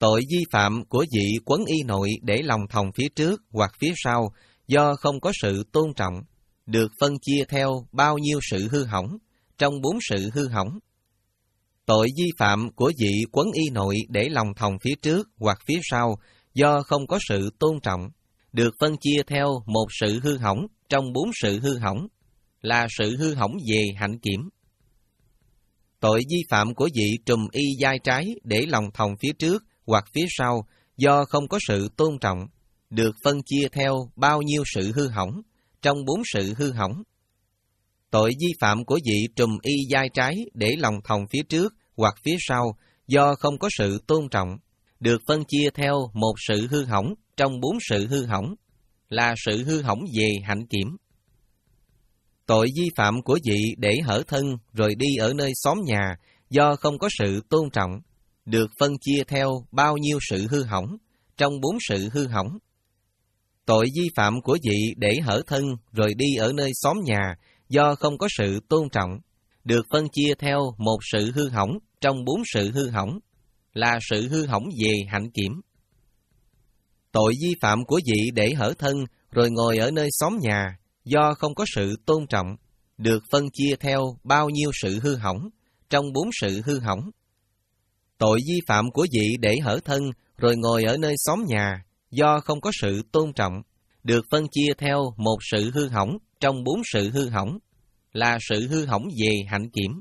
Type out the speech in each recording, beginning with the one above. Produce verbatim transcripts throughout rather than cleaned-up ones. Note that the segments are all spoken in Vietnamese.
Tội vi phạm của vị quấn y nội để lòng thòng phía trước hoặc phía sau do không có sự tôn trọng, được phân chia theo bao nhiêu sự hư hỏng trong bốn sự hư hỏng. Tội vi phạm của vị quấn y nội để lòng thòng phía trước hoặc phía sau do không có sự tôn trọng, được phân chia theo một sự hư hỏng trong bốn sự hư hỏng, là sự hư hỏng về hạnh kiểm. Tội vi phạm của vị trùm y vai trái để lòng thòng phía trước hoặc phía sau do không có sự tôn trọng, được phân chia theo bao nhiêu sự hư hỏng trong bốn sự hư hỏng. Tội vi phạm của vị trùm y vai trái để lòng thòng phía trước hoặc phía sau do không có sự tôn trọng, được phân chia theo một sự hư hỏng trong bốn sự hư hỏng, là sự hư hỏng về hạnh kiểm. Tội vi phạm của vị để hở thân rồi đi ở nơi xóm nhà do không có sự tôn trọng, được phân chia theo bao nhiêu sự hư hỏng trong bốn sự hư hỏng. Tội vi phạm của vị để hở thân rồi đi ở nơi xóm nhà do không có sự tôn trọng, được phân chia theo một sự hư hỏng trong bốn sự hư hỏng, là sự hư hỏng về hạnh kiểm. Tội vi phạm của vị để hở thân rồi ngồi ở nơi xóm nhà do không có sự tôn trọng, được phân chia theo bao nhiêu sự hư hỏng trong bốn sự hư hỏng. Tội vi phạm của vị để hở thân rồi ngồi ở nơi xóm nhà do không có sự tôn trọng, được phân chia theo một sự hư hỏng trong bốn sự hư hỏng, là sự hư hỏng về hạnh kiểm.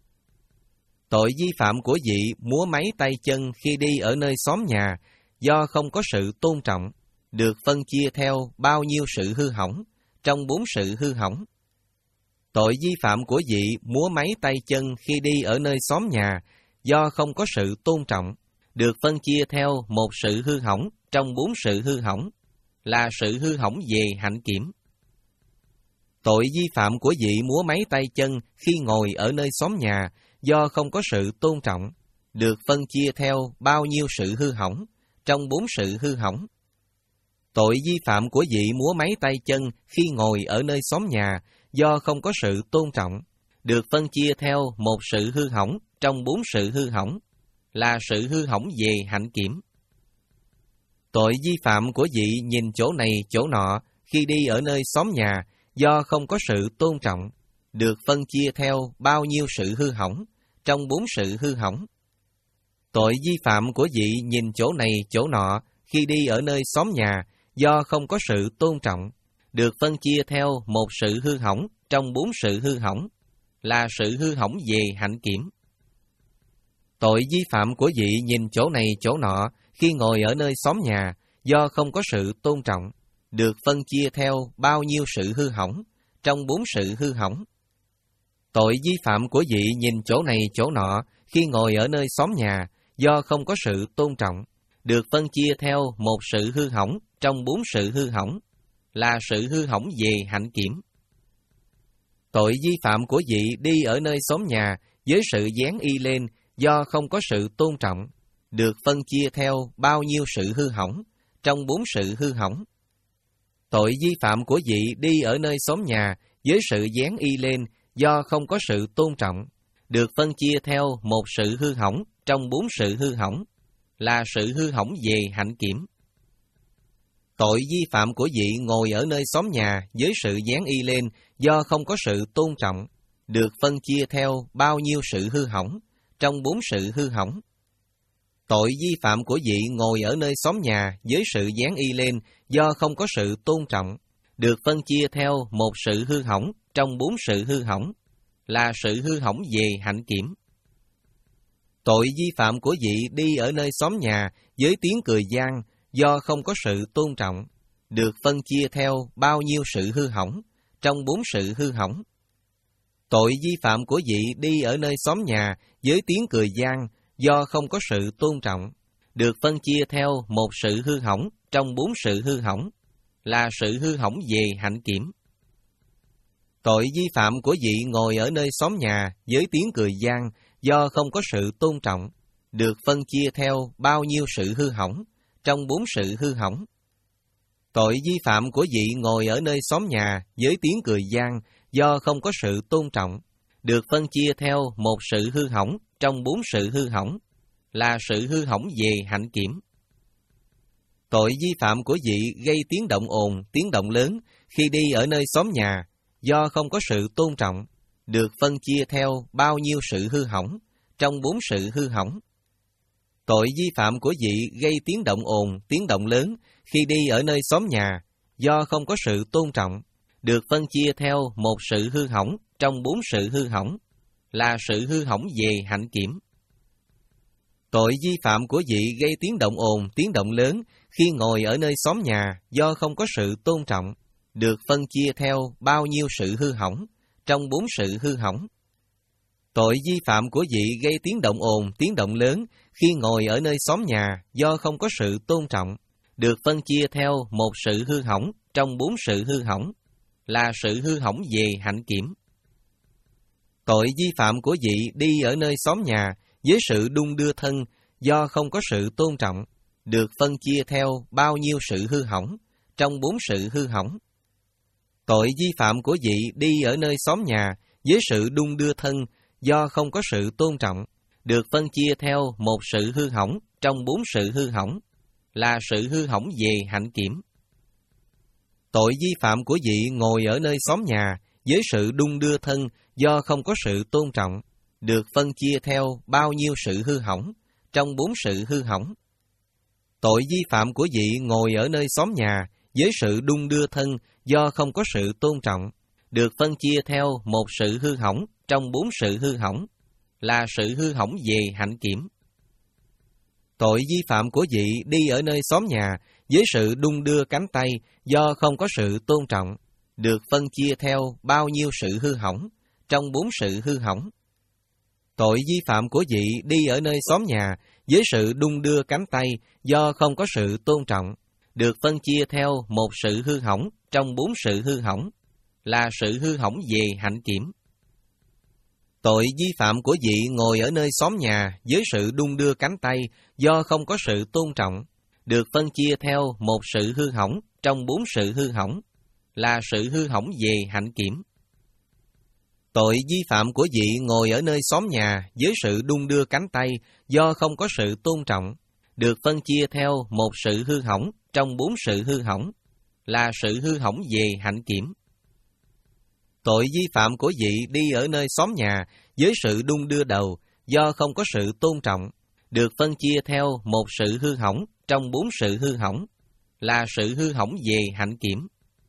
Tội vi phạm của vị múa máy tay chân khi đi ở nơi xóm nhà do không có sự tôn trọng, được phân chia theo bao nhiêu sự hư hỏng trong bốn sự hư hỏng. Tội vi phạm của vị múa máy tay chân khi đi ở nơi xóm nhà do không có sự tôn trọng, được phân chia theo một sự hư hỏng trong bốn sự hư hỏng, là sự hư hỏng về hạnh kiểm. Tội vi phạm của vị múa máy tay chân khi ngồi ở nơi xóm nhà do không có sự tôn trọng, được phân chia theo bao nhiêu sự hư hỏng trong bốn sự hư hỏng. Tội vi phạm của vị múa máy tay chân khi ngồi ở nơi xóm nhà do không có sự tôn trọng, được phân chia theo một sự hư hỏng trong bốn sự hư hỏng, là sự hư hỏng về hạnh kiểm. Tội vi phạm của vị nhìn chỗ này chỗ nọ khi đi ở nơi xóm nhà do không có sự tôn trọng, được phân chia theo bao nhiêu sự hư hỏng trong bốn sự hư hỏng. Tội vi phạm của vị nhìn chỗ này chỗ nọ khi đi ở nơi xóm nhà do không có sự tôn trọng, được phân chia theo một sự hư hỏng trong bốn sự hư hỏng, là sự hư hỏng về hạnh kiểm. Tội vi phạm của vị nhìn chỗ này chỗ nọ khi ngồi ở nơi xóm nhà do không có sự tôn trọng, được phân chia theo bao nhiêu sự hư hỏng trong bốn sự hư hỏng. Tội vi phạm của vị nhìn chỗ này chỗ nọ khi ngồi ở nơi xóm nhà do không có sự tôn trọng, được phân chia theo một sự hư hỏng trong bốn sự hư hỏng, là sự hư hỏng về hạnh kiểm. Tội vi phạm của vị đi ở nơi xóm nhà với sự dán y lên do không có sự tôn trọng, được phân chia theo bao nhiêu sự hư hỏng trong bốn sự hư hỏng. Tội vi phạm của vị đi ở nơi xóm nhà với sự dán y lên do không có sự tôn trọng, được phân chia theo một sự hư hỏng trong bốn sự hư hỏng, là sự hư hỏng về hạnh kiểm. Tội vi phạm của vị ngồi ở nơi xóm nhà với sự dán y lên do không có sự tôn trọng, được phân chia theo bao nhiêu sự hư hỏng trong bốn sự hư hỏng. Tội vi phạm của vị ngồi ở nơi xóm nhà với sự dán y lên do không có sự tôn trọng, được phân chia theo một sự hư hỏng trong bốn sự hư hỏng, là sự hư hỏng về hạnh kiểm. Tội vi phạm của vị đi ở nơi xóm nhà với tiếng cười vang do không có sự tôn trọng, được phân chia theo bao nhiêu sự hư hỏng trong bốn sự hư hỏng. Tội vi phạm của vị đi ở nơi xóm nhà với tiếng cười vang do không có sự tôn trọng, được phân chia theo một sự hư hỏng trong bốn sự hư hỏng, là sự hư hỏng về hạnh kiểm. Tội vi phạm của vị ngồi ở nơi xóm nhà với tiếng cười vang do không có sự tôn trọng, được phân chia theo bao nhiêu sự hư hỏng trong bốn sự hư hỏng. Tội vi phạm của vị ngồi ở nơi xóm nhà với tiếng cười vang do không có sự tôn trọng, được phân chia theo một sự hư hỏng trong bốn sự hư hỏng, là sự hư hỏng về hạnh kiểm. Tội vi phạm của vị gây tiếng động ồn, tiếng động lớn khi đi ở nơi xóm nhà do không có sự tôn trọng, được phân chia theo bao nhiêu sự hư hỏng trong bốn sự hư hỏng. Tội vi phạm của vị gây tiếng động ồn, tiếng động lớn khi đi ở nơi xóm nhà do không có sự tôn trọng, được phân chia theo một sự hư hỏng trong bốn sự hư hỏng, là sự hư hỏng về hạnh kiểm. Tội vi phạm của vị gây tiếng động ồn, tiếng động lớn khi ngồi ở nơi xóm nhà do không có sự tôn trọng, được phân chia theo bao nhiêu sự hư hỏng trong bốn sự hư hỏng. Tội vi phạm của vị gây tiếng động ồn, tiếng động lớn khi ngồi ở nơi xóm nhà do không có sự tôn trọng, được phân chia theo một sự hư hỏng trong bốn sự hư hỏng, là sự hư hỏng về hạnh kiểm. Tội vi phạm của vị đi ở nơi xóm nhà với sự đung đưa thân do không có sự tôn trọng, được phân chia theo bao nhiêu sự hư hỏng trong bốn sự hư hỏng. Tội vi phạm của vị đi ở nơi xóm nhà với sự đung đưa thân do không có sự tôn trọng, được phân chia theo một sự hư hỏng trong bốn sự hư hỏng, là sự hư hỏng về hạnh kiểm. Tội vi phạm của vị ngồi ở nơi xóm nhà với sự đung đưa thân do không có sự tôn trọng, được phân chia theo bao nhiêu sự hư hỏng trong bốn sự hư hỏng. Tội vi phạm của vị ngồi ở nơi xóm nhà với sự đung đưa thân do không có sự tôn trọng, được phân chia theo một sự hư hỏng trong bốn sự hư hỏng, là sự hư hỏng về hạnh kiểm. Tội vi phạm của vị đi ở nơi xóm nhà với sự đung đưa cánh tay do không có sự tôn trọng, được phân chia theo bao nhiêu sự hư hỏng trong bốn sự hư hỏng. Tội vi phạm của vị đi ở nơi xóm nhà với sự đung đưa cánh tay do không có sự tôn trọng, được phân chia theo một sự hư hỏng trong bốn sự hư hỏng, là sự hư hỏng về hạnh kiểm. Tội vi phạm của vị ngồi ở nơi xóm nhà với sự đung đưa cánh tay do không có sự tôn trọng, được phân chia theo một sự hư hỏng trong bốn sự hư hỏng, là sự hư hỏng về hạnh kiểm. Tội vi phạm của vị ngồi ở nơi xóm nhà với sự đung đưa cánh tay do không có sự tôn trọng, được phân chia theo một sự hư hỏng trong bốn sự hư hỏng, là sự hư hỏng về hạnh kiểm. Tội vi phạm của vị đi ở nơi xóm nhà với sự đung đưa đầu do không có sự tôn trọng, được phân chia theo một sự hư hỏng trong bốn sự hư hỏng, là sự hư hỏng về hạnh kiểm.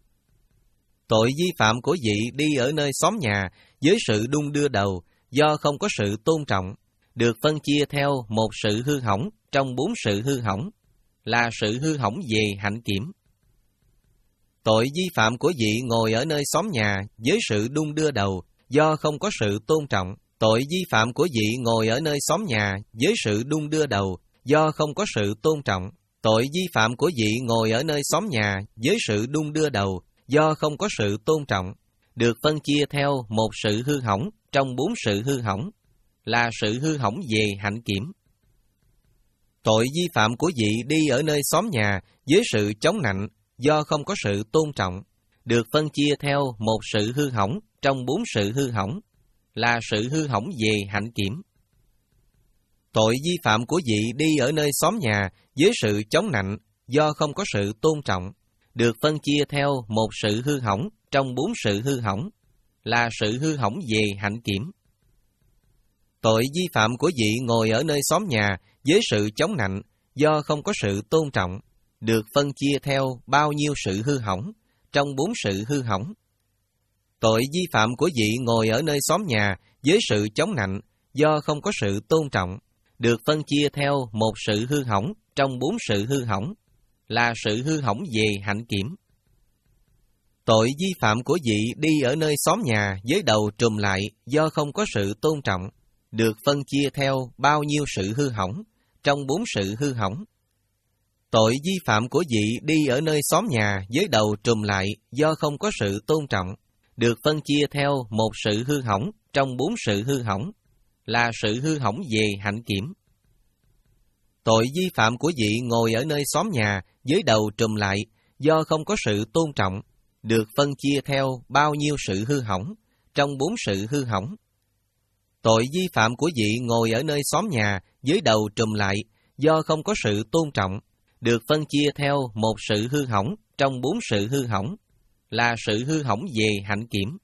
Tội vi phạm của vị đi ở nơi xóm nhà với sự đung đưa đầu do không có sự tôn trọng, được phân chia theo một sự hư hỏng trong bốn sự hư hỏng, là sự hư hỏng về hạnh kiểm. Tội vi phạm của vị ngồi ở nơi xóm nhà với sự đung đưa đầu do không có sự tôn trọng, tội vi phạm của vị ngồi ở nơi xóm nhà với sự đung đưa đầu do không có sự tôn trọng, tội vi phạm của vị ngồi ở nơi xóm nhà với sự đung đưa đầu do không có sự tôn trọng, được phân chia theo một sự hư hỏng trong bốn sự hư hỏng, là sự hư hỏng về hạnh kiểm. Tội vi phạm của vị đi ở nơi xóm nhà với sự chống nạnh do không có sự tôn trọng, được phân chia theo một sự hư hỏng trong bốn sự hư hỏng, là sự hư hỏng về hạnh kiểm. Tội vi phạm của vị đi ở nơi xóm nhà với sự chống nạnh do không có sự tôn trọng, được phân chia theo một sự hư hỏng trong bốn sự hư hỏng, là sự hư hỏng về hạnh kiểm. Tội vi phạm của vị ngồi ở nơi xóm nhà với sự chống nạnh do không có sự tôn trọng, được phân chia theo bao nhiêu sự hư hỏng trong bốn sự hư hỏng. Tội vi phạm của vị ngồi ở nơi xóm nhà với sự chống nạnh do không có sự tôn trọng, được phân chia theo một sự hư hỏng trong bốn sự hư hỏng, là sự hư hỏng về hạnh kiểm. Tội vi phạm của vị đi ở nơi xóm nhà với đầu trùm lại do không có sự tôn trọng, được phân chia theo bao nhiêu sự hư hỏng trong bốn sự hư hỏng. Tội vi phạm của vị đi ở nơi xóm nhà với đầu trùm lại do không có sự tôn trọng, được phân chia theo một sự hư hỏng trong bốn sự hư hỏng, là sự hư hỏng về hạnh kiểm. Tội vi phạm của vị ngồi ở nơi xóm nhà với đầu trùm lại do không có sự tôn trọng, được phân chia theo bao nhiêu sự hư hỏng trong bốn sự hư hỏng. Tội vi phạm của vị ngồi ở nơi xóm nhà với đầu trùm lại do không có sự tôn trọng, được phân chia theo một sự hư hỏng trong bốn sự hư hỏng, là sự hư hỏng về hạnh kiểm.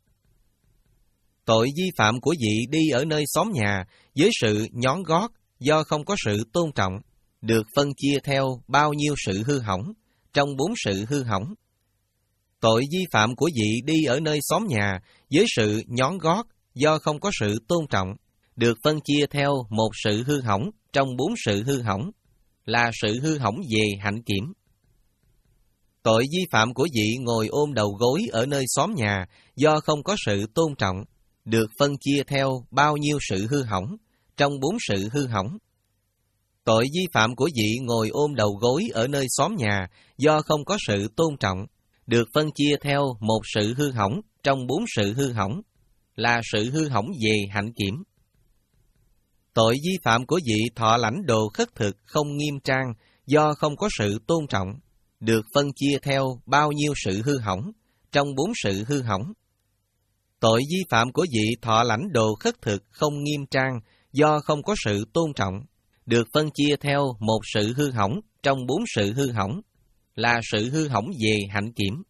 Tội vi phạm của vị đi ở nơi xóm nhà với sự nhón gót do không có sự tôn trọng, được phân chia theo bao nhiêu sự hư hỏng trong bốn sự hư hỏng. Tội vi phạm của vị đi ở nơi xóm nhà với sự nhón gót do không có sự tôn trọng, được phân chia theo một sự hư hỏng trong bốn sự hư hỏng, là sự hư hỏng về hạnh kiểm. Tội vi phạm của vị ngồi ôm đầu gối ở nơi xóm nhà do không có sự tôn trọng, được phân chia theo bao nhiêu sự hư hỏng trong bốn sự hư hỏng. Tội vi phạm của vị ngồi ôm đầu gối ở nơi xóm nhà do không có sự tôn trọng, được phân chia theo một sự hư hỏng trong bốn sự hư hỏng, là sự hư hỏng về hạnh kiểm. Tội vi phạm của vị thọ lãnh đồ khất thực không nghiêm trang do không có sự tôn trọng, được phân chia theo bao nhiêu sự hư hỏng trong bốn sự hư hỏng. Tội vi phạm của vị thọ lãnh đồ khất thực không nghiêm trang do không có sự tôn trọng, được phân chia theo một sự hư hỏng trong bốn sự hư hỏng, là sự hư hỏng về hạnh kiểm.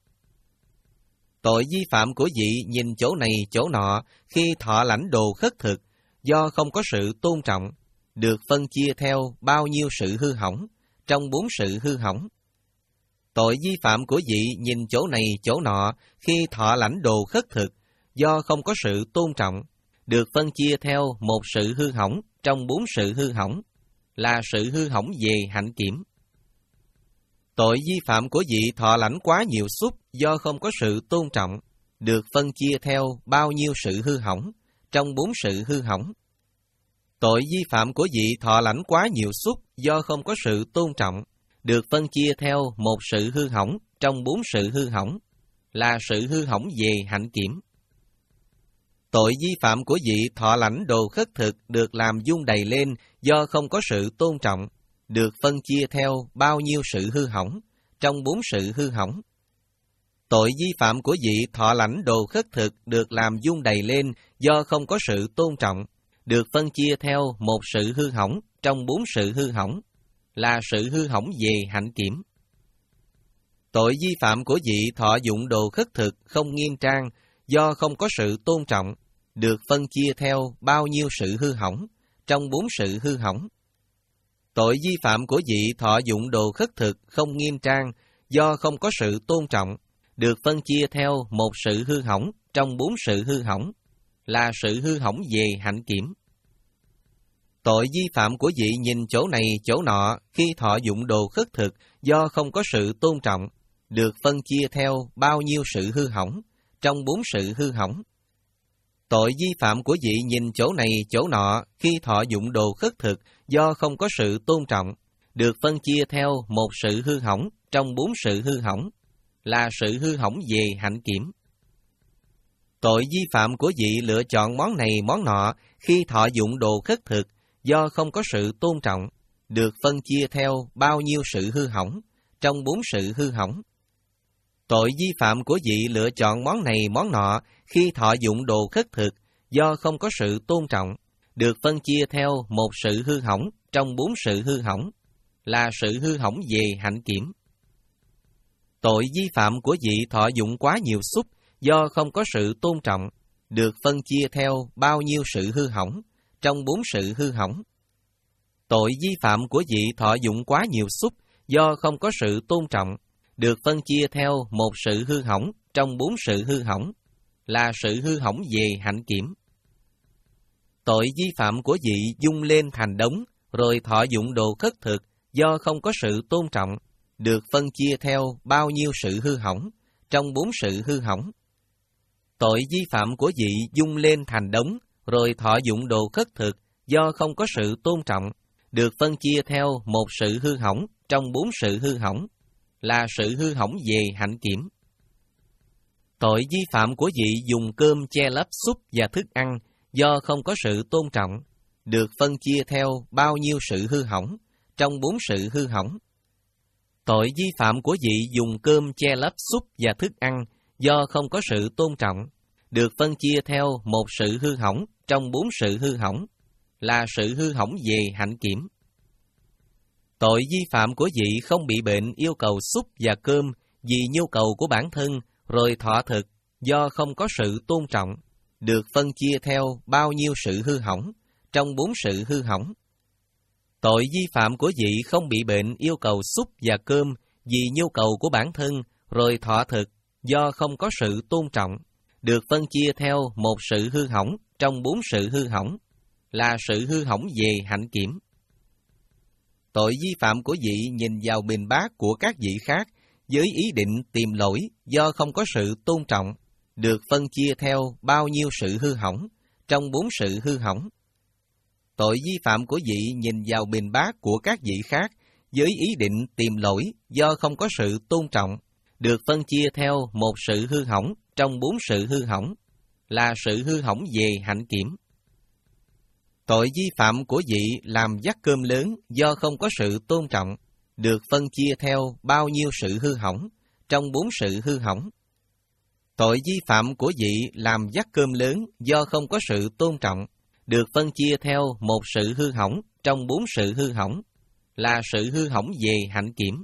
Tội vi phạm của vị nhìn chỗ này chỗ nọ khi thọ lãnh đồ khất thực do không có sự tôn trọng, được phân chia theo bao nhiêu sự hư hỏng trong bốn sự hư hỏng. Tội vi phạm của vị nhìn chỗ này chỗ nọ khi thọ lãnh đồ khất thực do không có sự tôn trọng, được phân chia theo một sự hư hỏng trong bốn sự hư hỏng, là sự hư hỏng về hạnh kiểm. Tội vi phạm của vị thọ lãnh quá nhiều xúc do không có sự tôn trọng, được phân chia theo bao nhiêu sự hư hỏng trong bốn sự hư hỏng. Tội vi phạm của vị thọ lãnh quá nhiều xúc do không có sự tôn trọng, được phân chia theo một sự hư hỏng trong bốn sự hư hỏng, là sự hư hỏng về hạnh kiểm. Tội vi phạm của vị thọ lãnh đồ khất thực được làm dung đầy lên do không có sự tôn trọng, được phân chia theo bao nhiêu sự hư hỏng trong bốn sự hư hỏng. Tội vi phạm của vị thọ lãnh đồ khất thực được làm dung đầy lên do không có sự tôn trọng, được phân chia theo một sự hư hỏng trong bốn sự hư hỏng, là sự hư hỏng về hạnh kiểm. Tội vi phạm của vị thọ dụng đồ khất thực không nghiêm trang do không có sự tôn trọng, được phân chia theo bao nhiêu sự hư hỏng trong bốn sự hư hỏng. Tội vi phạm của vị thọ dụng đồ khất thực không nghiêm trang do không có sự tôn trọng, được phân chia theo một sự hư hỏng trong bốn sự hư hỏng, là sự hư hỏng về hạnh kiểm. Tội vi phạm của vị nhìn chỗ này chỗ nọ khi thọ dụng đồ khất thực do không có sự tôn trọng, được phân chia theo bao nhiêu sự hư hỏng trong bốn sự hư hỏng. Tội vi phạm của vị nhìn chỗ này chỗ nọ khi thọ dụng đồ khất thực do không có sự tôn trọng, được phân chia theo một sự hư hỏng trong bốn sự hư hỏng, là sự hư hỏng về hạnh kiểm. Tội vi phạm của vị lựa chọn món này món nọ khi thọ dụng đồ khất thực do không có sự tôn trọng, được phân chia theo bao nhiêu sự hư hỏng trong bốn sự hư hỏng. Tội vi phạm của vị lựa chọn món này món nọ khi thọ dụng đồ khất thực do không có sự tôn trọng, được phân chia theo một sự hư hỏng trong bốn sự hư hỏng, là sự hư hỏng về hạnh kiểm. Tội vi phạm của vị thọ dụng quá nhiều xúc do không có sự tôn trọng, được phân chia theo bao nhiêu sự hư hỏng trong bốn sự hư hỏng. Tội vi phạm của vị thọ dụng quá nhiều xúc do không có sự tôn trọng, được phân chia theo một sự hư hỏng trong bốn sự hư hỏng, là sự hư hỏng về hạnh kiểm. Tội vi phạm của vị dung lên thành đống rồi thọ dụng đồ khất thực do không có sự tôn trọng, được phân chia theo bao nhiêu sự hư hỏng trong bốn sự hư hỏng. Tội vi phạm của vị dung lên thành đống rồi thọ dụng đồ khất thực do không có sự tôn trọng, được phân chia theo một sự hư hỏng trong bốn sự hư hỏng, là sự hư hỏng về hạnh kiểm. Tội vi phạm của vị dùng cơm che lấp súp và thức ăn do không có sự tôn trọng, được phân chia theo bao nhiêu sự hư hỏng trong bốn sự hư hỏng. Tội vi phạm của vị dùng cơm che lấp súp và thức ăn do không có sự tôn trọng, được phân chia theo một sự hư hỏng trong bốn sự hư hỏng, là sự hư hỏng về hạnh kiểm. Tội vi phạm của vị không bị bệnh yêu cầu súp và cơm vì nhu cầu của bản thân rồi thọ thực do không có sự tôn trọng, được phân chia theo bao nhiêu sự hư hỏng trong bốn sự hư hỏng. Tội vi phạm của vị không bị bệnh yêu cầu súp và cơm vì nhu cầu của bản thân rồi thọ thực do không có sự tôn trọng, được phân chia theo một sự hư hỏng trong bốn sự hư hỏng, là sự hư hỏng về hạnh kiểm. Tội vi phạm của vị nhìn vào bình bát của các vị khác với ý định tìm lỗi do không có sự tôn trọng, được phân chia theo bao nhiêu sự hư hỏng trong bốn sự hư hỏng. Tội vi phạm của vị nhìn vào bình bát của các vị khác với ý định tìm lỗi do không có sự tôn trọng, được phân chia theo một sự hư hỏng trong bốn sự hư hỏng, là sự hư hỏng về hạnh kiểm. Tội vi phạm của vị làm vắt cơm lớn do không có sự tôn trọng, được phân chia theo bao nhiêu sự hư hỏng trong bốn sự hư hỏng. Tội vi phạm của vị làm vắt cơm lớn do không có sự tôn trọng, được phân chia theo một sự hư hỏng trong bốn sự hư hỏng, là sự hư hỏng về hạnh kiểm.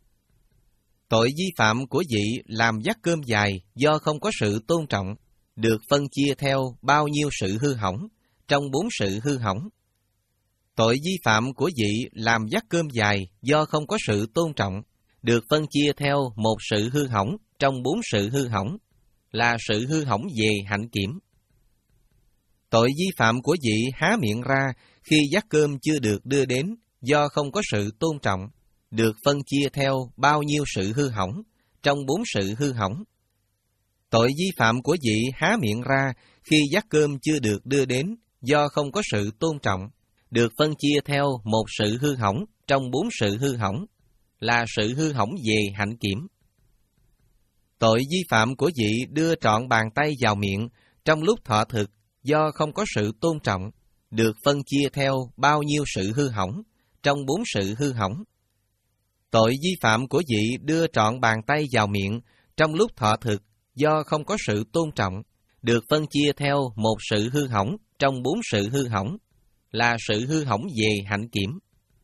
Tội vi phạm của vị làm vắt cơm dài do không có sự tôn trọng, được phân chia theo bao nhiêu sự hư hỏng trong bốn sự hư hỏng. Tội vi phạm của vị làm vắt cơm dài do không có sự tôn trọng, được phân chia theo một sự hư hỏng trong bốn sự hư hỏng, là sự hư hỏng về hạnh kiểm. Tội vi phạm của vị há miệng ra khi vắt cơm chưa được đưa đến do không có sự tôn trọng, được phân chia theo bao nhiêu sự hư hỏng trong bốn sự hư hỏng. Tội vi phạm của vị há miệng ra khi vắt cơm chưa được đưa đến do không có sự tôn trọng, được phân chia theo một sự hư hỏng trong bốn sự hư hỏng, là sự hư hỏng về hạnh kiểm. Tội vi phạm của vị đưa trọn bàn tay vào miệng trong lúc thọ thực do không có sự tôn trọng, được phân chia theo bao nhiêu sự hư hỏng trong bốn sự hư hỏng. Tội vi phạm của vị đưa trọn bàn tay vào miệng trong lúc thọ thực do không có sự tôn trọng, được phân chia theo một sự hư hỏng trong bốn sự hư hỏng, là sự hư hỏng về hạnh kiểm.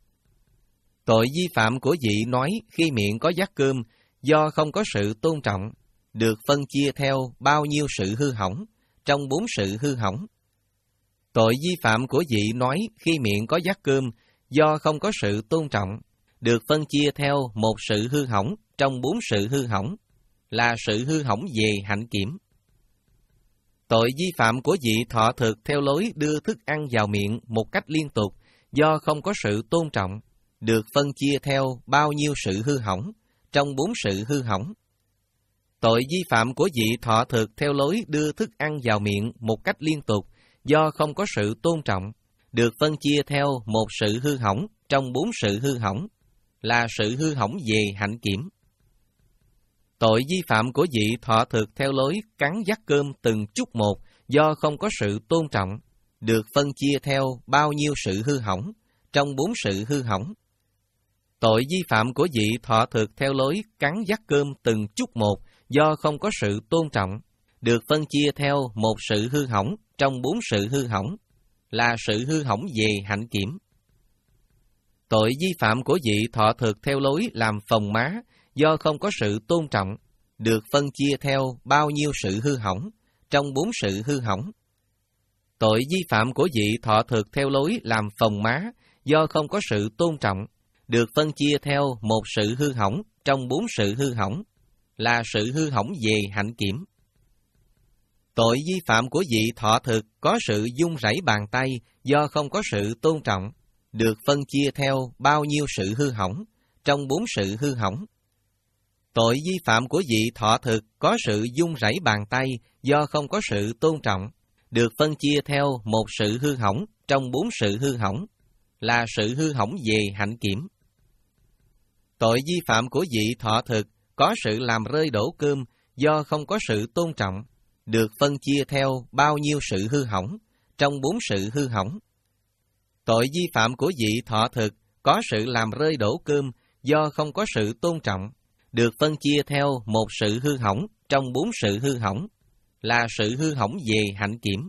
Tội vi phạm của vị nói khi miệng có vắt cơm do không có sự tôn trọng, được phân chia theo bao nhiêu sự hư hỏng trong bốn sự hư hỏng. Tội vi phạm của vị nói khi miệng có vắt cơm do không có sự tôn trọng, được phân chia theo một sự hư hỏng trong bốn sự hư hỏng, là sự hư hỏng về hạnh kiểm. Tội vi phạm của vị thọ thực theo lối đưa thức ăn vào miệng một cách liên tục do không có sự tôn trọng, được phân chia theo bao nhiêu sự hư hỏng trong bốn sự hư hỏng. Tội vi phạm của vị thọ thực theo lối đưa thức ăn vào miệng một cách liên tục do không có sự tôn trọng, được phân chia theo một sự hư hỏng trong bốn sự hư hỏng, là sự hư hỏng về hạnh kiểm. Tội vi phạm của vị thọ thực theo lối cắn vắt cơm từng chút một do không có sự tôn trọng, được phân chia theo bao nhiêu sự hư hỏng trong bốn sự hư hỏng. Tội vi phạm của vị thọ thực theo lối cắn vắt cơm từng chút một do không có sự tôn trọng, được phân chia theo một sự hư hỏng trong bốn sự hư hỏng, là sự hư hỏng về hạnh kiểm. Tội vi phạm của vị thọ thực theo lối làm phồng má do không có sự tôn trọng, được phân chia theo bao nhiêu sự hư hỏng trong bốn sự hư hỏng. Tội vi phạm của vị thọ thực theo lối làm phồng má do không có sự tôn trọng, được phân chia theo một sự hư hỏng trong bốn sự hư hỏng, là sự hư hỏng về hạnh kiểm. Tội vi phạm của vị thọ thực có sự vung rẩy bàn tay do không có sự tôn trọng, được phân chia theo bao nhiêu sự hư hỏng trong bốn sự hư hỏng. Tội vi phạm của vị thọ thực có sự vung rẩy bàn tay do không có sự tôn trọng, được phân chia theo một sự hư hỏng trong bốn sự hư hỏng, là sự hư hỏng về hạnh kiểm. Tội vi phạm của vị thọ thực có sự làm rơi đổ cơm do không có sự tôn trọng, được phân chia theo bao nhiêu sự hư hỏng trong bốn sự hư hỏng. Tội vi phạm của vị thọ thực có sự làm rơi đổ cơm do không có sự tôn trọng, được phân chia theo một sự hư hỏng trong bốn sự hư hỏng, là sự hư hỏng về hạnh kiểm.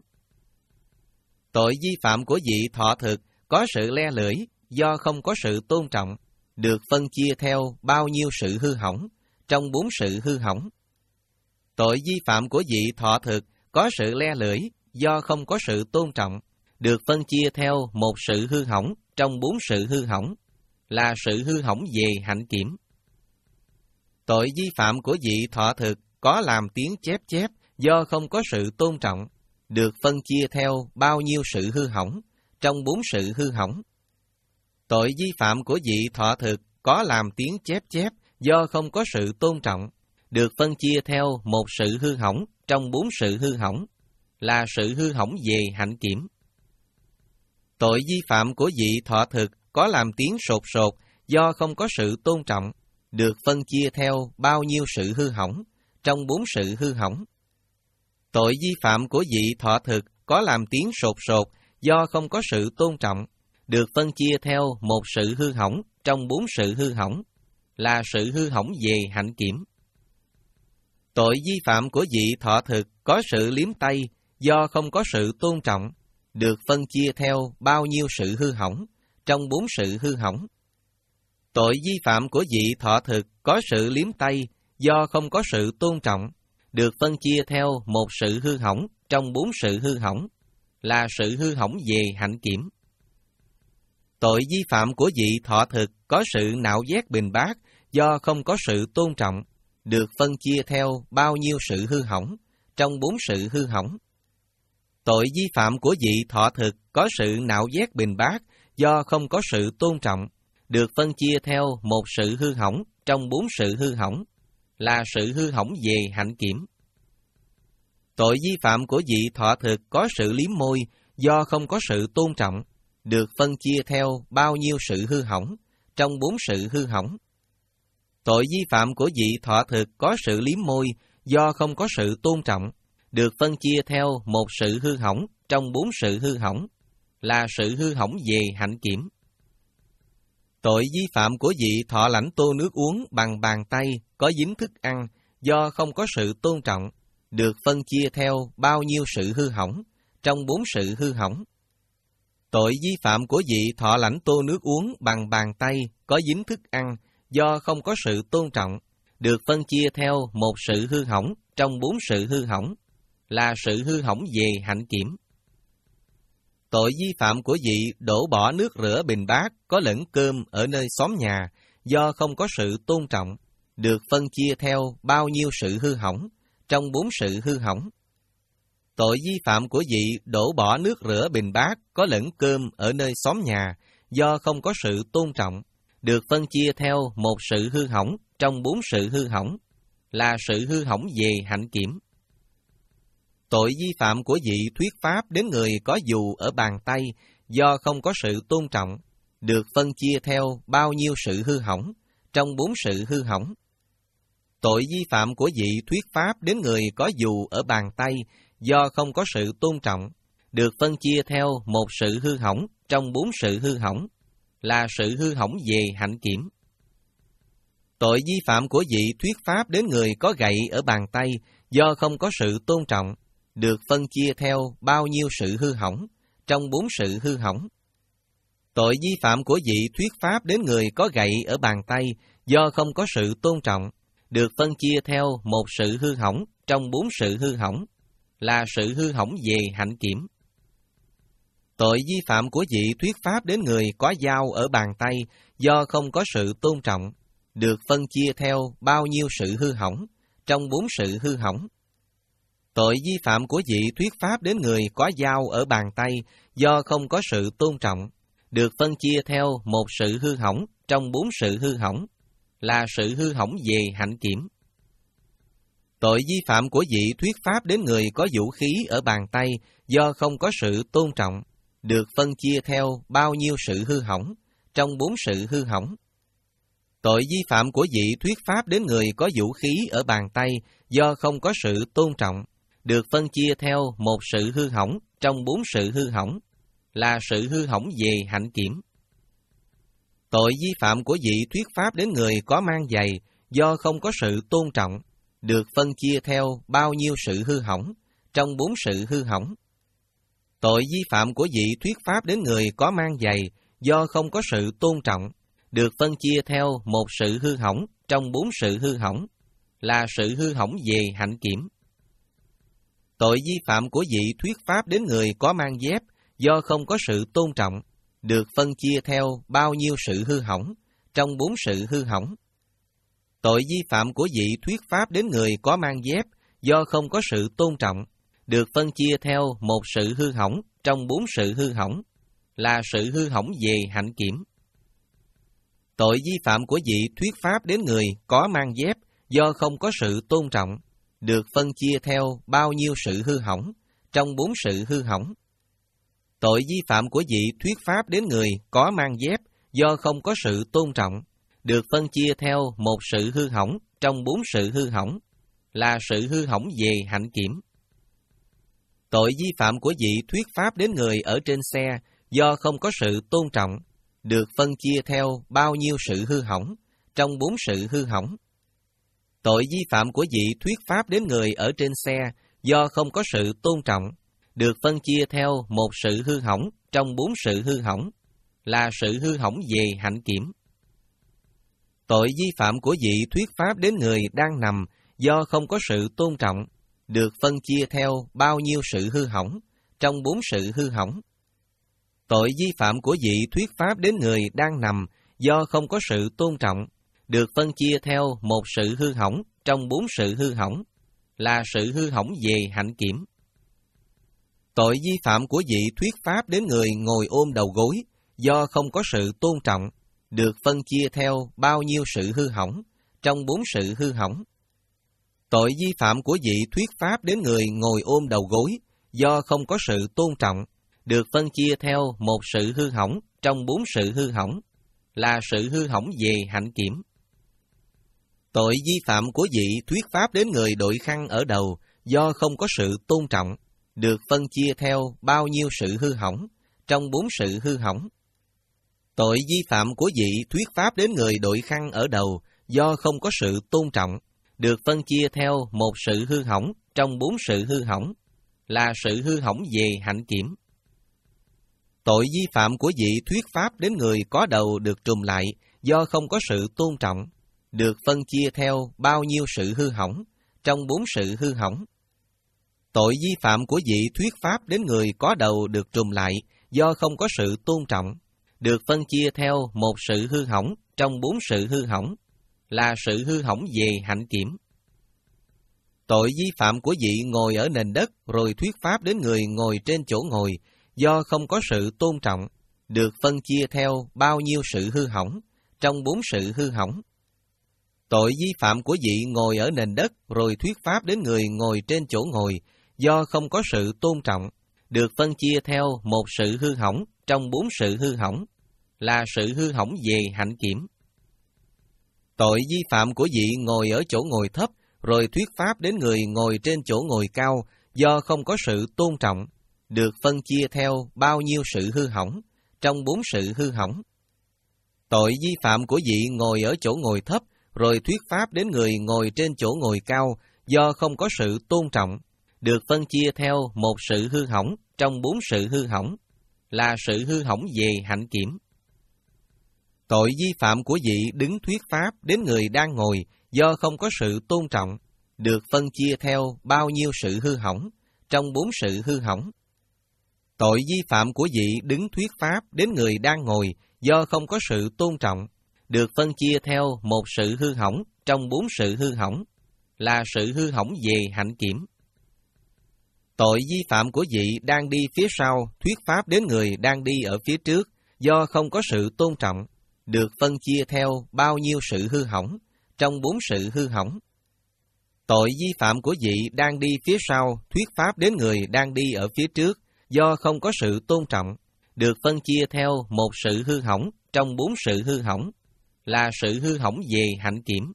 Tội vi phạm của vị thọ thực có sự le lưỡi do không có sự tôn trọng, được phân chia theo bao nhiêu sự hư hỏng trong bốn sự hư hỏng. Tội vi phạm của vị thọ thực có sự le lưỡi do không có sự tôn trọng, được phân chia theo một sự hư hỏng trong bốn sự hư hỏng, là sự hư hỏng về hạnh kiểm. Tội vi phạm của vị thọ thực có làm tiếng chép chép do không có sự tôn trọng, được phân chia theo bao nhiêu sự hư hỏng trong bốn sự hư hỏng. Tội vi phạm của vị thọ thực có làm tiếng chép chép do không có sự tôn trọng, được phân chia theo một sự hư hỏng trong bốn sự hư hỏng, là sự hư hỏng về hạnh kiểm. Tội vi phạm của vị thọ thực có làm tiếng sột sột do không có sự tôn trọng, được phân chia theo bao nhiêu sự hư hỏng trong bốn sự hư hỏng. Tội vi phạm của vị thọ thực có làm tiếng sột sột do không có sự tôn trọng, được phân chia theo một sự hư hỏng trong bốn sự hư hỏng, là sự hư hỏng về hạnh kiểm. Tội vi phạm của vị thọ thực có sự liếm tay do không có sự tôn trọng, được phân chia theo bao nhiêu sự hư hỏng trong bốn sự hư hỏng. Tội vi phạm của vị thọ thực có sự liếm tay do không có sự tôn trọng, được phân chia theo một sự hư hỏng trong bốn sự hư hỏng, là sự hư hỏng về hạnh kiểm. Tội vi phạm của vị thọ thực có sự nạo vét bình bát do không có sự tôn trọng, được phân chia theo bao nhiêu sự hư hỏng trong bốn sự hư hỏng. Tội vi phạm của vị thọ thực có sự nạo vét bình bát do không có sự tôn trọng, được phân chia theo một sự hư hỏng trong bốn sự hư hỏng, là sự hư hỏng về hạnh kiểm. Tội vi phạm của vị thọ thực có sự liếm môi do không có sự tôn trọng, được phân chia theo bao nhiêu sự hư hỏng trong bốn sự hư hỏng. Tội vi phạm của vị thọ thực có sự liếm môi do không có sự tôn trọng, được phân chia theo một sự hư hỏng trong bốn sự hư hỏng, là sự hư hỏng về hạnh kiểm. Tội vi phạm của vị thọ lãnh tô nước uống bằng bàn tay có dính thức ăn do không có sự tôn trọng, được phân chia theo bao nhiêu sự hư hỏng trong bốn sự hư hỏng. Tội vi phạm của vị thọ lãnh tô nước uống bằng bàn tay có dính thức ăn do không có sự tôn trọng, được phân chia theo một sự hư hỏng trong bốn sự hư hỏng, là sự hư hỏng về hạnh kiểm. Tội vi phạm của vị đổ bỏ nước rửa bình bát có lẫn cơm ở nơi xóm nhà do không có sự tôn trọng, được phân chia theo bao nhiêu sự hư hỏng trong bốn sự hư hỏng. Tội vi phạm của vị đổ bỏ nước rửa bình bát có lẫn cơm ở nơi xóm nhà do không có sự tôn trọng, được phân chia theo một sự hư hỏng trong bốn sự hư hỏng, là sự hư hỏng về hạnh kiểm. Tội vi phạm của vị thuyết pháp đến người có dù ở bàn tay do không có sự tôn trọng, được phân chia theo bao nhiêu sự hư hỏng trong bốn sự hư hỏng. Tội vi phạm của vị thuyết pháp đến người có dù ở bàn tay do không có sự tôn trọng, được phân chia theo một sự hư hỏng trong bốn sự hư hỏng, là sự hư hỏng về hạnh kiểm. Tội vi phạm của vị thuyết pháp đến người có gậy ở bàn tay do không có sự tôn trọng, được phân chia theo bao nhiêu sự hư hỏng trong bốn sự hư hỏng. Tội vi phạm của vị thuyết pháp đến người có gậy ở bàn tay do không có sự tôn trọng, được phân chia theo một sự hư hỏng trong bốn sự hư hỏng, là sự hư hỏng về hạnh kiểm. Tội vi phạm của vị thuyết pháp đến người có dao ở bàn tay do không có sự tôn trọng, được phân chia theo bao nhiêu sự hư hỏng trong bốn sự hư hỏng. Tội vi phạm của vị thuyết pháp đến người có dao ở bàn tay do không có sự tôn trọng, được phân chia theo một sự hư hỏng trong bốn sự hư hỏng, là sự hư hỏng về hạnh kiểm. Tội vi phạm của vị thuyết pháp đến người có vũ khí ở bàn tay do không có sự tôn trọng, được phân chia theo bao nhiêu sự hư hỏng trong bốn sự hư hỏng. Tội vi phạm của vị thuyết pháp đến người có vũ khí ở bàn tay do không có sự tôn trọng, được phân chia theo một sự hư hỏng trong bốn sự hư hỏng, là sự hư hỏng về hạnh kiểm. Tội vi phạm của vị thuyết pháp đến người có mang giày do không có sự tôn trọng, được phân chia theo bao nhiêu sự hư hỏng trong bốn sự hư hỏng. Tội vi phạm của vị thuyết pháp đến người có mang giày do không có sự tôn trọng, được phân chia theo một sự hư hỏng trong bốn sự hư hỏng, là sự hư hỏng về hạnh kiểm. Tội vi phạm của vị thuyết pháp đến người có mang dép do không có sự tôn trọng, được phân chia theo bao nhiêu sự hư hỏng trong bốn sự hư hỏng. Tội vi phạm của vị thuyết pháp đến người có mang dép do không có sự tôn trọng, được phân chia theo một sự hư hỏng trong bốn sự hư hỏng, là sự hư hỏng về hạnh kiểm. Tội vi phạm của vị thuyết pháp đến người có mang dép do không có sự tôn trọng, được phân chia theo bao nhiêu sự hư hỏng trong bốn sự hư hỏng. Tội vi phạm của vị thuyết pháp đến người có mang dép do không có sự tôn trọng, được phân chia theo một sự hư hỏng trong bốn sự hư hỏng, là sự hư hỏng về hạnh kiểm. Tội vi phạm của vị thuyết pháp đến người ở trên xe do không có sự tôn trọng, được phân chia theo bao nhiêu sự hư hỏng trong bốn sự hư hỏng. Tội vi phạm của vị thuyết pháp đến người ở trên xe do không có sự tôn trọng, được phân chia theo một sự hư hỏng trong bốn sự hư hỏng, là sự hư hỏng về hạnh kiểm. Tội vi phạm của vị thuyết pháp đến người đang nằm do không có sự tôn trọng, được phân chia theo bao nhiêu sự hư hỏng trong bốn sự hư hỏng. Tội vi phạm của vị thuyết pháp đến người đang nằm do không có sự tôn trọng, được phân chia theo một sự hư hỏng trong bốn sự hư hỏng, là sự hư hỏng về hạnh kiểm. Tội vi phạm của vị thuyết pháp đến người ngồi ôm đầu gối do không có sự tôn trọng, được phân chia theo bao nhiêu sự hư hỏng trong bốn sự hư hỏng. Tội vi phạm của vị thuyết pháp đến người ngồi ôm đầu gối do không có sự tôn trọng, được phân chia theo một sự hư hỏng trong bốn sự hư hỏng, là sự hư hỏng về hạnh kiểm. Tội vi phạm của vị thuyết pháp đến người đội khăn ở đầu do không có sự tôn trọng, được phân chia theo bao nhiêu sự hư hỏng trong bốn sự hư hỏng. Tội vi phạm của vị thuyết pháp đến người đội khăn ở đầu do không có sự tôn trọng, được phân chia theo một sự hư hỏng trong bốn sự hư hỏng, là sự hư hỏng về hạnh kiểm. Tội vi phạm của vị thuyết pháp đến người có đầu được trùm lại do không có sự tôn trọng, được phân chia theo bao nhiêu sự hư hỏng trong bốn sự hư hỏng. Tội vi phạm của vị thuyết pháp đến người có đầu được trùm lại do không có sự tôn trọng, được phân chia theo một sự hư hỏng trong bốn sự hư hỏng, là sự hư hỏng về hạnh kiểm. Tội vi phạm của vị ngồi ở nền đất rồi thuyết pháp đến người ngồi trên chỗ ngồi do không có sự tôn trọng, được phân chia theo bao nhiêu sự hư hỏng trong bốn sự hư hỏng. Tội vi phạm của vị ngồi ở nền đất rồi thuyết pháp đến người ngồi trên chỗ ngồi do không có sự tôn trọng, được phân chia theo một sự hư hỏng trong bốn sự hư hỏng, là sự hư hỏng về hạnh kiểm. Tội vi phạm của vị ngồi ở chỗ ngồi thấp rồi thuyết pháp đến người ngồi trên chỗ ngồi cao do không có sự tôn trọng, được phân chia theo bao nhiêu sự hư hỏng trong bốn sự hư hỏng. Tội vi phạm của vị ngồi ở chỗ ngồi thấp rồi thuyết pháp đến người ngồi trên chỗ ngồi cao do không có sự tôn trọng, được phân chia theo một sự hư hỏng trong bốn sự hư hỏng, là sự hư hỏng về hạnh kiểm. Tội vi phạm của vị đứng thuyết pháp đến người đang ngồi do không có sự tôn trọng, được phân chia theo bao nhiêu sự hư hỏng trong bốn sự hư hỏng. Tội vi phạm của vị đứng thuyết pháp đến người đang ngồi do không có sự tôn trọng, được phân chia theo một sự hư hỏng trong bốn sự hư hỏng, là sự hư hỏng về hạnh kiểm. Tội vi phạm của vị đang đi phía sau thuyết pháp đến người đang đi ở phía trước do không có sự tôn trọng, được phân chia theo bao nhiêu sự hư hỏng trong bốn sự hư hỏng. Tội vi phạm của vị đang đi phía sau thuyết pháp đến người đang đi ở phía trước do không có sự tôn trọng, được phân chia theo một sự hư hỏng trong bốn sự hư hỏng, là sự hư hỏng về hạnh kiểm.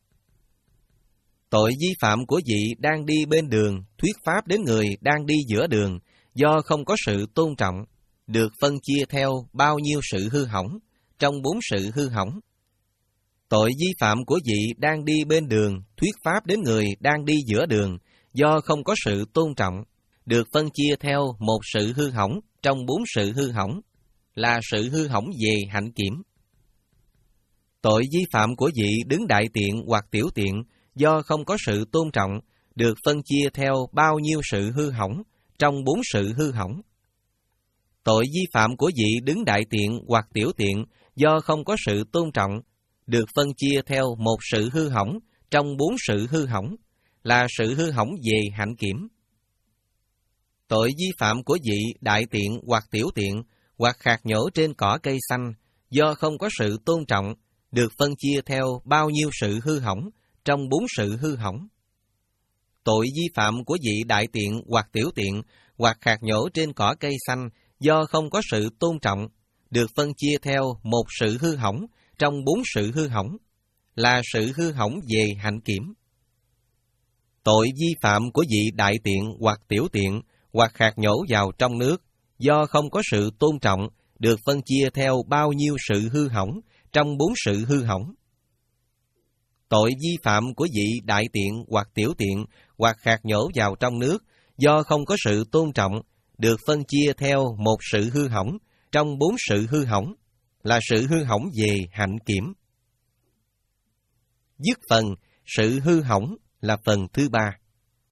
Tội vi phạm của vị đang đi bên đường thuyết pháp đến người đang đi giữa đường do không có sự tôn trọng, được phân chia theo bao nhiêu sự hư hỏng trong bốn sự hư hỏng. Tội vi phạm của vị đang đi bên đường thuyết pháp đến người đang đi giữa đường do không có sự tôn trọng, được phân chia theo một sự hư hỏng trong bốn sự hư hỏng, là sự hư hỏng về hạnh kiểm. Tội vi phạm của vị đứng đại tiện hoặc tiểu tiện do không có sự tôn trọng, được phân chia theo bao nhiêu sự hư hỏng trong bốn sự hư hỏng. Tội vi phạm của vị đứng đại tiện hoặc tiểu tiện do không có sự tôn trọng, được phân chia theo một sự hư hỏng trong bốn sự hư hỏng, là sự hư hỏng về hạnh kiểm. Tội vi phạm của vị đại tiện hoặc tiểu tiện hoặc khạc nhổ trên cỏ cây xanh do không có sự tôn trọng, được phân chia theo bao nhiêu sự hư hỏng trong bốn sự hư hỏng. Tội vi phạm của vị đại tiện hoặc tiểu tiện hoặc khạc nhổ trên cỏ cây xanh do không có sự tôn trọng, được phân chia theo một sự hư hỏng trong bốn sự hư hỏng, là sự hư hỏng về hạnh kiểm. Tội vi phạm của vị đại tiện hoặc tiểu tiện hoặc khạc nhổ vào trong nước do không có sự tôn trọng, được phân chia theo bao nhiêu sự hư hỏng trong bốn sự hư hỏng. Tội vi phạm của vị đại tiện hoặc tiểu tiện hoặc khạc nhổ vào trong nước do không có sự tôn trọng, được phân chia theo một sự hư hỏng trong bốn sự hư hỏng, là sự hư hỏng về hạnh kiểm. Dứt phần sự hư hỏng là phần thứ ba.